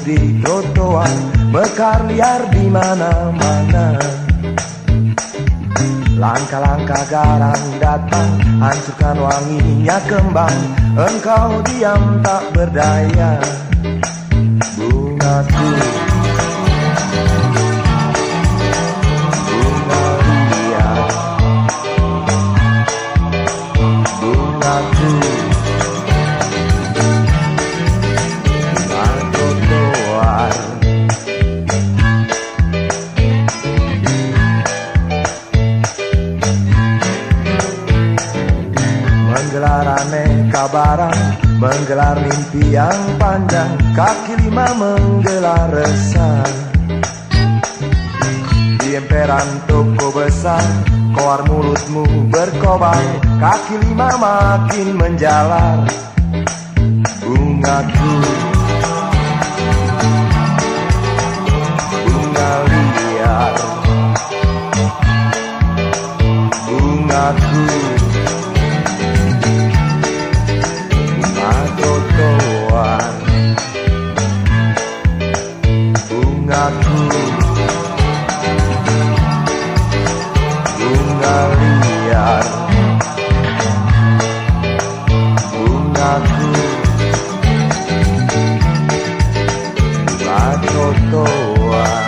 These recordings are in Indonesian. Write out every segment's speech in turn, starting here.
di trotoar, mekar liar di mana-mana. Langkah-langkah garang datang, hancurkan wanginya kembang. Engkau diam tak berdaya, bungaku, bunga liar, bungaku, bunga trotoar. Menggelar aneka barang, menggelar mimpi yang panjang, kaki lima menggelar resah. Di emperan toko besar, koar mulutmu berkobar, kaki lima makin menjalar. Bungaku, bunga liar, bungaku, trotoar. Bungaku, bunga liar, bungaku, bunga trotoar.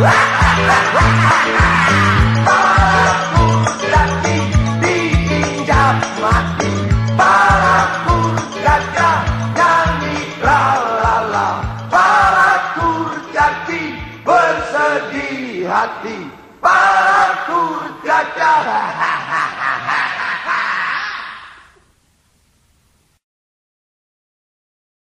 Para kurcaci diinjak mati, para kurcaci nyanyi lalala, para kurcaci bersedih hati, para kurcaci